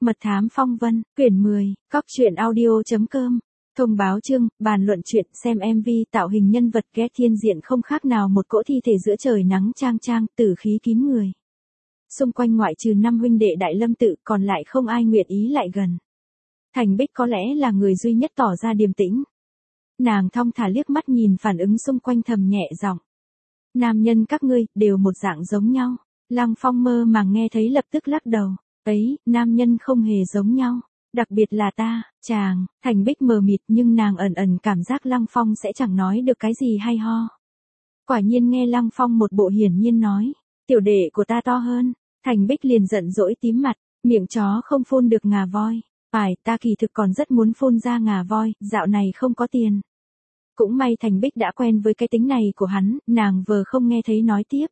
Mật thám phong vân, quyển 10, cóc truyện audio.com. Thông báo chương, bàn luận chuyện, xem MV tạo hình nhân vật ghét thiên diện không khác nào một cỗ thi thể giữa trời nắng chang chang, tử khí kín người. Xung quanh ngoại trừ 5 huynh đệ Đại Lâm tự còn lại không ai nguyện ý lại gần. Thành Bích có lẽ là người duy nhất tỏ ra điềm tĩnh. Nàng thong thả liếc mắt nhìn phản ứng xung quanh thầm nhẹ giọng. Nam nhân các ngươi, đều một dạng giống nhau. Lăng Phong mơ màng nghe thấy lập tức lắc đầu. Ấy, nam nhân không hề giống nhau. Đặc biệt là ta, chàng, Thành Bích mờ mịt nhưng nàng ẩn ẩn cảm giác Lăng Phong sẽ chẳng nói được cái gì hay ho. Quả nhiên nghe Lăng Phong một bộ hiển nhiên nói. Tiểu đệ của ta to hơn. Thành Bích liền giận dỗi tím mặt, miệng chó không phun được ngà voi. Phải, ta kỳ thực còn rất muốn phun ra ngà voi, dạo này không có tiền. Cũng may Thành Bích đã quen với cái tính này của hắn, nàng vờ không nghe thấy nói tiếp.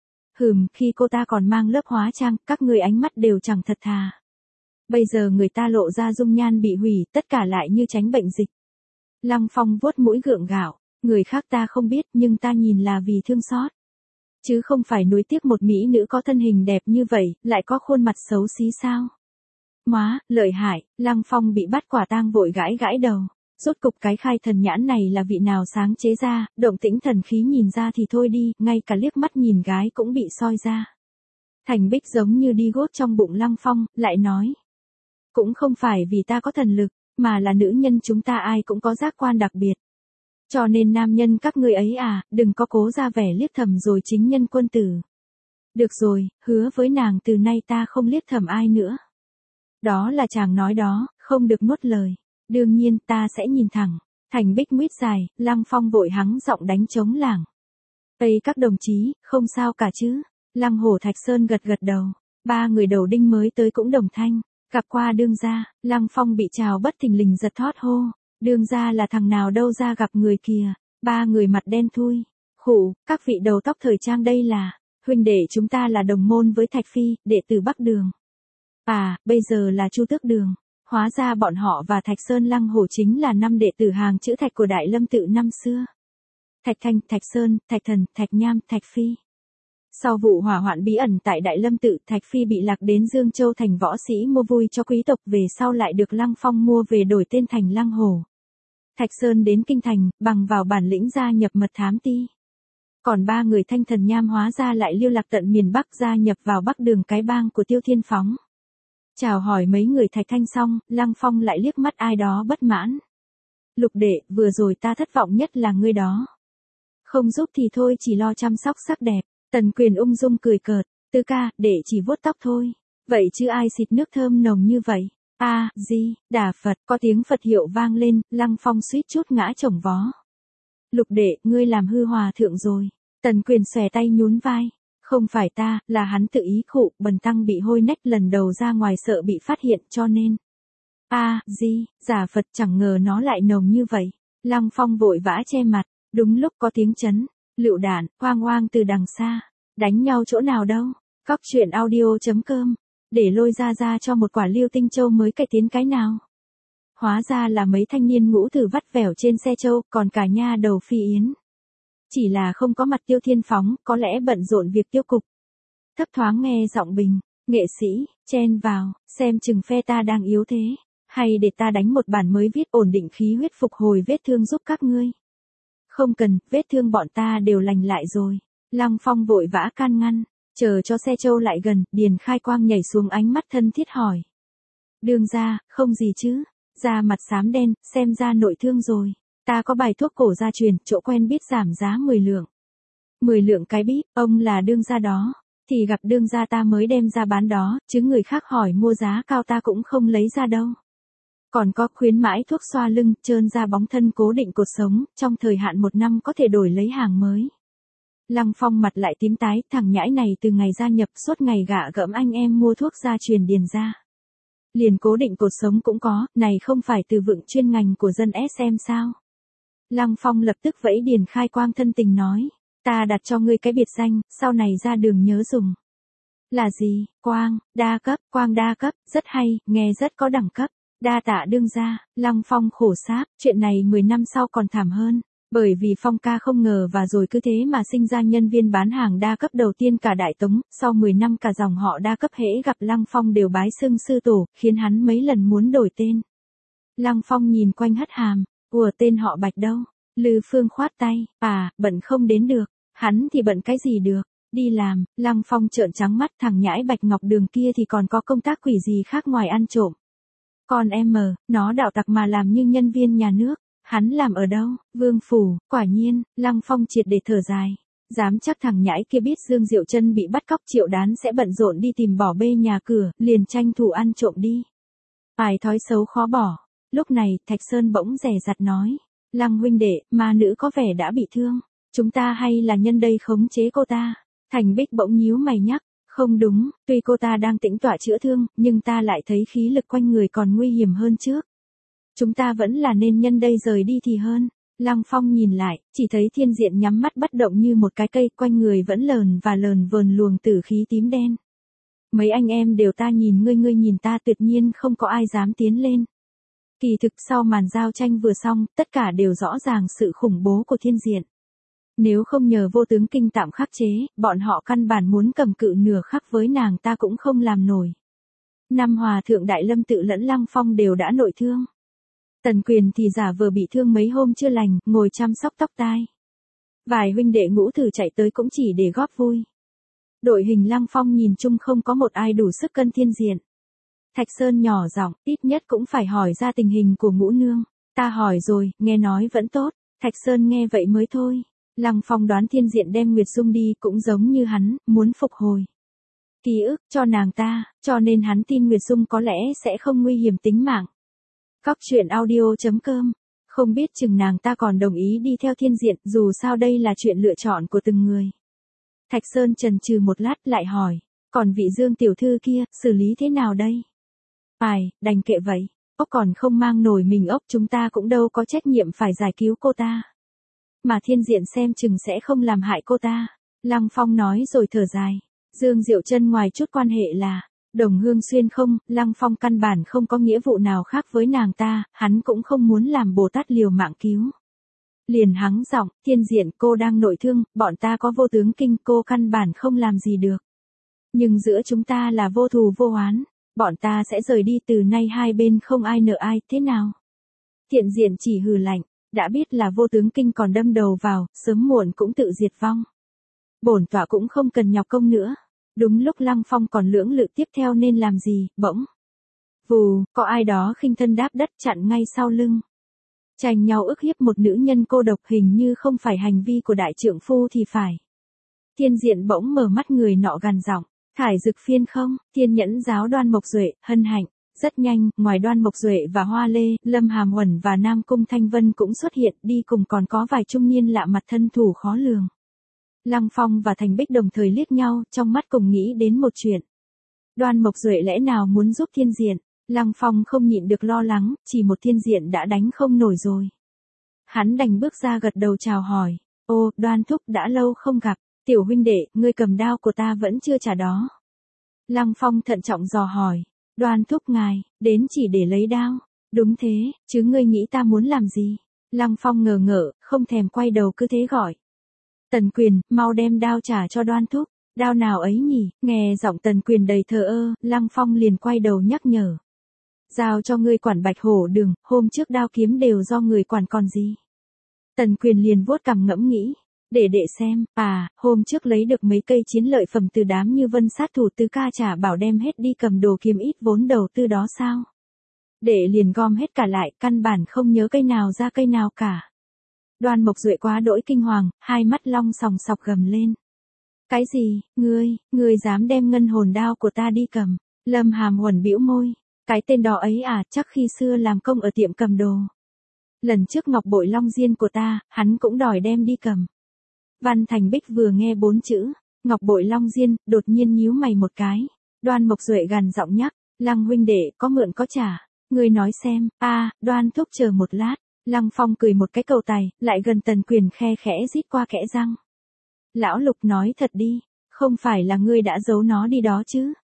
Khi cô ta còn mang lớp hóa trang, các người ánh mắt đều chẳng thật thà. Bây giờ người ta lộ ra dung nhan bị hủy, tất cả lại như tránh bệnh dịch. Lăng Phong vuốt mũi gượng gạo, người khác ta không biết nhưng ta nhìn là vì thương xót. Chứ không phải nuối tiếc một mỹ nữ có thân hình đẹp như vậy, lại có khuôn mặt xấu xí sao. Móa, lợi hại, Lăng Phong bị bắt quả tang vội gãi gãi đầu. Rốt cục cái khai thần nhãn này là vị nào sáng chế ra, động tĩnh thần khí nhìn ra thì thôi đi, ngay cả liếc mắt nhìn gái cũng bị soi ra. Thành Bích giống như đi gót trong bụng Lăng Phong, lại nói. Cũng không phải vì ta có thần lực, mà là nữ nhân chúng ta ai cũng có giác quan đặc biệt. Cho nên nam nhân các ngươi ấy đừng có cố ra vẻ liếc thầm rồi chính nhân quân tử. Được rồi, hứa với nàng từ nay ta không liếc thầm ai nữa. Đó là chàng nói đó, không được nuốt lời. Đương nhiên ta sẽ nhìn thẳng. Thành Bích nguyết dài, Lăng Phong vội hắng giọng đánh trống lảng. Ây các đồng chí, không sao cả chứ. Lăng Hổ Thạch Sơn gật gật đầu. 3 người đầu đinh mới tới cũng đồng thanh. Gặp qua đương gia, Lăng Phong bị trào bất thình lình giật thót hô. Đương gia là thằng nào đâu ra gặp người kìa. 3 người mặt đen thui. Khụ, các vị đầu tóc thời trang đây là. Huynh đệ chúng ta là đồng môn với Thạch Phi, đệ tử Bắc Đường. Bây giờ là Chu Tước Đường. Hóa ra bọn họ và Thạch Sơn Lăng Hổ chính là 5 đệ tử hàng chữ Thạch của Đại Lâm tự năm xưa. Thạch Thanh, Thạch Sơn, Thạch Thần, Thạch Nham, Thạch Phi. Sau vụ hỏa hoạn bí ẩn tại Đại Lâm tự, Thạch Phi bị lạc đến Dương Châu thành võ sĩ mua vui cho quý tộc, về sau lại được Lăng Phong mua về đổi tên thành Lăng Hổ. Thạch Sơn đến kinh thành, bằng vào bản lĩnh gia nhập mật thám ti. Còn 3 người Thanh Thần Nham hóa ra lại lưu lạc tận miền Bắc, gia nhập vào Bắc Đường cái bang của Tiêu Thiên Phóng. Chào hỏi mấy người Thạch Thanh xong, Lăng Phong lại liếc mắt ai đó bất mãn. Lục đệ, vừa rồi ta thất vọng nhất là ngươi đó. Không giúp thì thôi, chỉ lo chăm sóc sắc đẹp. Tần Quyền ung dung cười cợt. Tư ca, đệ chỉ vuốt tóc thôi. Vậy chứ ai xịt nước thơm nồng như vậy? Đà Phật, có tiếng Phật hiệu vang lên, Lăng Phong suýt chút ngã chồng vó. Lục đệ, ngươi làm hư hòa thượng rồi. Tần Quyền xòe tay nhún vai. Không phải ta, là hắn tự ý khụ, bần tăng bị hôi nách lần đầu ra ngoài sợ bị phát hiện cho nên. Giả Phật, chẳng ngờ nó lại nồng như vậy. Lăng Phong vội vã che mặt, đúng lúc có tiếng chấn, lựu đạn, oang oang từ đằng xa. Đánh nhau chỗ nào đâu? Cóc truyện audio.com. Để lôi ra cho một quả Liêu Tinh Châu mới cải tiến cái nào. Hóa ra là mấy thanh niên ngũ tử vắt vẻo trên xe châu, còn cả nha đầu Phi Yến. Chỉ là không có mặt Tiêu Thiên Phóng, có lẽ bận rộn việc tiêu cục. Thấp thoáng nghe giọng Bình, nghệ sĩ, chen vào, xem chừng phe ta đang yếu thế. Hay để ta đánh một bản mới viết ổn định khí huyết phục hồi vết thương giúp các ngươi. Không cần, vết thương bọn ta đều lành lại rồi. Lăng Phong vội vã can ngăn, chờ cho xe châu lại gần, Điền Khai Quang nhảy xuống ánh mắt thân thiết hỏi. Đương gia, không gì chứ, da mặt xám đen, xem ra nội thương rồi. Ta có bài thuốc cổ gia truyền, chỗ quen biết giảm giá 10 lượng. 10 lượng cái bíp, ông là đương gia đó. Thì gặp đương gia ta mới đem ra bán đó, chứ người khác hỏi mua giá cao ta cũng không lấy ra đâu. Còn có khuyến mãi thuốc xoa lưng, trơn da bóng thân cố định cột sống, trong thời hạn 1 năm có thể đổi lấy hàng mới. Lăng Phong mặt lại tím tái, thằng nhãi này từ ngày gia nhập suốt ngày gạ gẫm anh em mua thuốc gia truyền Điền ra. Liền cố định cột sống cũng có, này không phải từ vựng chuyên ngành của dân SM sao? Lăng Phong lập tức vẫy Điền Khai Quang thân tình nói, ta đặt cho ngươi cái biệt danh, sau này ra đường nhớ dùng. Là gì? Quang, đa cấp, Quang đa cấp, rất hay, nghe rất có đẳng cấp. Đa tạ đương gia. Lăng Phong khổ sáp, chuyện này 10 năm sau còn thảm hơn. Bởi vì Phong ca không ngờ và rồi cứ thế mà sinh ra nhân viên bán hàng đa cấp đầu tiên cả Đại Tống, sau 10 năm cả dòng họ đa cấp hễ gặp Lăng Phong đều bái xưng sư tổ, khiến hắn mấy lần muốn đổi tên. Lăng Phong nhìn quanh hất hàm, ủa tên họ Bạch đâu? Lư Phương khoát tay, bận không đến được, hắn thì bận cái gì được, đi làm. Lăng Phong trợn trắng mắt, thằng nhãi Bạch Ngọc Đường kia thì còn có công tác quỷ gì khác ngoài ăn trộm. Còn em nó đạo tặc mà làm như nhân viên nhà nước, hắn làm ở đâu? Vương phủ. Quả nhiên, Lăng Phong triệt để thở dài. Dám chắc thằng nhãi kia biết Dương Diệu Trân bị bắt cóc, Triệu Đán sẽ bận rộn đi tìm bỏ bê nhà cửa, liền tranh thủ ăn trộm đi. Ai thói xấu khó bỏ. Lúc này, Thạch Sơn bỗng dè dặt nói, Lăng huynh đệ, ma nữ có vẻ đã bị thương, chúng ta hay là nhân đây khống chế cô ta? Thành Bích bỗng nhíu mày nhắc, không đúng, tuy cô ta đang tĩnh tọa chữa thương, nhưng ta lại thấy khí lực quanh người còn nguy hiểm hơn trước. Chúng ta vẫn là nên nhân đây rời đi thì hơn. Lăng Phong nhìn lại, chỉ thấy Thiên Diện nhắm mắt bất động như một cái cây, quanh người vẫn lờn vờn luồng tử khí tím đen. Mấy anh em đều ta nhìn ngươi, ngươi nhìn ta, tuyệt nhiên không có ai dám tiến lên. Kỳ thực sau màn giao tranh vừa xong, tất cả đều rõ ràng sự khủng bố của Thiên Diện. Nếu không nhờ vô tướng kinh tạm khắc chế, bọn họ căn bản muốn cầm cự nửa khắc với nàng ta cũng không làm nổi. Năm Hòa thượng Đại Lâm Tự lẫn Lăng Phong đều đã nội thương. Tần Quyền thì giả vờ bị thương mấy hôm chưa lành, ngồi chăm sóc tóc tai. Vài huynh đệ Ngũ Thử chạy tới cũng chỉ để góp vui. Đội hình Lăng Phong nhìn chung không có một ai đủ sức cân Thiên Diện. Thạch Sơn nhỏ giọng, ít nhất cũng phải hỏi ra tình hình của Ngũ Nương. Ta hỏi rồi, nghe nói vẫn tốt. Thạch Sơn nghe vậy mới thôi. Lăng Phong đoán Thiên Diện đem Nguyệt Dung đi cũng giống như hắn, muốn phục hồi ký ức cho nàng ta, cho nên hắn tin Nguyệt Dung có lẽ sẽ không nguy hiểm tính mạng. Cóc truyện audio.com. Không biết chừng nàng ta còn đồng ý đi theo Thiên Diện, dù sao đây là chuyện lựa chọn của từng người. Thạch Sơn chần chừ một lát lại hỏi, còn vị Dương tiểu thư kia, xử lý thế nào đây? Đành kệ vậy, ốc còn không mang nổi mình ốc, chúng ta cũng đâu có trách nhiệm phải giải cứu cô ta. Mà Thiên Diện xem chừng sẽ không làm hại cô ta. Lăng Phong nói rồi thở dài. Dương Diệu Trân ngoài chút quan hệ là Đồng Hương Xuyên không, Lăng Phong căn bản không có nghĩa vụ nào khác với nàng ta, hắn cũng không muốn làm Bồ Tát liều mạng cứu. Liền hắng giọng, Thiên Diện cô đang nội thương, bọn ta có vô tướng kinh, cô căn bản không làm gì được. Nhưng giữa chúng ta là vô thù vô oán, bọn ta sẽ rời đi, từ nay hai bên không ai nợ ai, thế nào? Thiên Diện chỉ hừ lạnh, đã biết là vô tướng kinh còn đâm đầu vào, sớm muộn cũng tự diệt vong. Bổn tọa cũng không cần nhọc công nữa. Đúng lúc Lăng Phong còn lưỡng lự tiếp theo nên làm gì, bỗng vù, có ai đó khinh thân đáp đất chặn ngay sau lưng. Tranh nhau ức hiếp một nữ nhân cô độc, hình như không phải hành vi của đại trượng phu thì phải. Thiên Diện bỗng mở mắt, người nọ gằn giọng, Thải Dực Phiên không? Thiên Nhẫn giáo Đoan Mộc Duệ, hân hạnh. Rất nhanh, ngoài Đoan Mộc Duệ và Hoa Lê, Lâm Hàm Uẩn và Nam Cung Thanh Vân cũng xuất hiện, đi cùng còn có vài trung niên lạ mặt thân thủ khó lường. Lăng Phong và Thành Bích đồng thời liếc nhau, trong mắt cùng nghĩ đến một chuyện. Đoan Mộc Duệ lẽ nào muốn giúp Thiên Diện? Lăng Phong không nhịn được lo lắng, chỉ một Thiên Diện đã đánh không nổi rồi. Hắn đành bước ra gật đầu chào hỏi. Ô, Đoan thúc, đã lâu không gặp. Tiểu huynh đệ, ngươi cầm đao của ta vẫn chưa trả đó. Lăng Phong thận trọng dò hỏi. Đoan thúc ngài, đến chỉ để lấy đao. Đúng thế, chứ ngươi nghĩ ta muốn làm gì? Lăng Phong ngờ ngợ, không thèm quay đầu cứ thế gọi. Tần Quyền, mau đem đao trả cho Đoan thúc. Đao nào ấy nhỉ? Nghe giọng Tần Quyền đầy thờ ơ, Lăng Phong liền quay đầu nhắc nhở. Giao cho ngươi quản Bạch Hổ Đường, hôm trước đao kiếm đều do người quản còn gì. Tần Quyền liền vuốt cằm ngẫm nghĩ. Để xem, hôm trước lấy được mấy cây chiến lợi phẩm từ đám Như Vân sát thủ, Tứ ca trả bảo đem hết đi cầm đồ kiếm ít vốn đầu tư đó sao? Để liền gom hết cả lại, căn bản không nhớ cây nào ra cây nào cả. Đoan Mộc Duệ quá đỗi kinh hoàng, hai mắt long sòng sọc gầm lên. Cái gì, ngươi dám đem ngân hồn đao của ta đi cầm? Lâm Hàm Uẩn bĩu môi. Cái tên đó ấy chắc khi xưa làm công ở tiệm cầm đồ. Lần trước ngọc bội long diên của ta, hắn cũng đòi đem đi cầm. Văn Thành Bích vừa nghe 4 chữ ngọc bội long diên, đột nhiên nhíu mày một cái. Đoan Mộc Duệ gằn giọng nhắc, Lăng huynh đệ, có mượn có trả. Ngươi nói xem. Đoan thúc chờ một lát. Lăng Phong cười một cái cầu tài, lại gần Tần Quyền khe khẽ rít qua kẽ răng. Lão Lục nói thật đi, không phải là ngươi đã giấu nó đi đó chứ?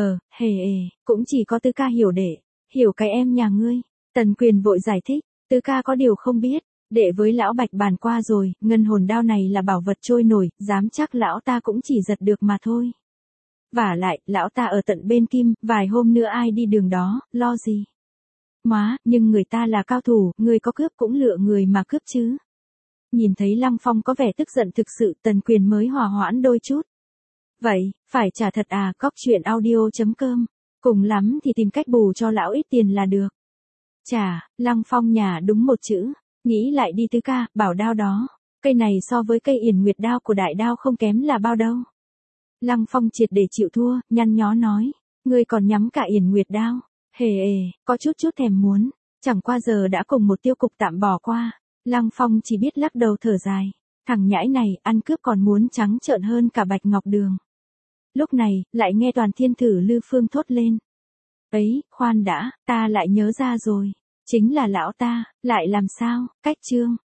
Cũng chỉ có Tứ ca hiểu để hiểu cái em nhà ngươi. Tần Quyền vội giải thích, Tứ ca có điều không biết, Đệ với lão Bạch bàn qua rồi, ngân hồn đao này là bảo vật trôi nổi, dám chắc lão ta cũng chỉ giật được mà thôi. Vả lại, lão ta ở tận bên Kim, vài hôm nữa ai đi đường đó, lo gì. Má, nhưng người ta là cao thủ, người có cướp cũng lựa người mà cướp chứ. Nhìn thấy Lăng Phong có vẻ tức giận thực sự, Tần Quyền mới hòa hoãn đôi chút. Vậy, phải trả thật à, cóc truyện audio.com. Cùng lắm thì tìm cách bù cho lão ít tiền là được. Chà, Lăng Phong nhà đúng một chữ. Nghĩ lại đi tứ ca, bảo đao đó. Cây này so với cây yển nguyệt đao của đại đao không kém là bao đâu. Lăng Phong triệt để chịu thua, nhăn nhó nói. Ngươi còn nhắm cả yển nguyệt đao. Hề có chút thèm muốn. Chẳng qua giờ đã cùng một tiêu cục tạm bỏ qua. Lăng Phong chỉ biết lắc đầu thở dài. Thằng nhãi này, ăn cướp còn muốn trắng trợn hơn cả Bạch Ngọc Đường. Lúc này, lại nghe Toàn Thiên Thử Lư Phương thốt lên. Ấy, khoan đã, ta lại nhớ ra rồi. Chính là lão ta, lại làm sao, cách chương.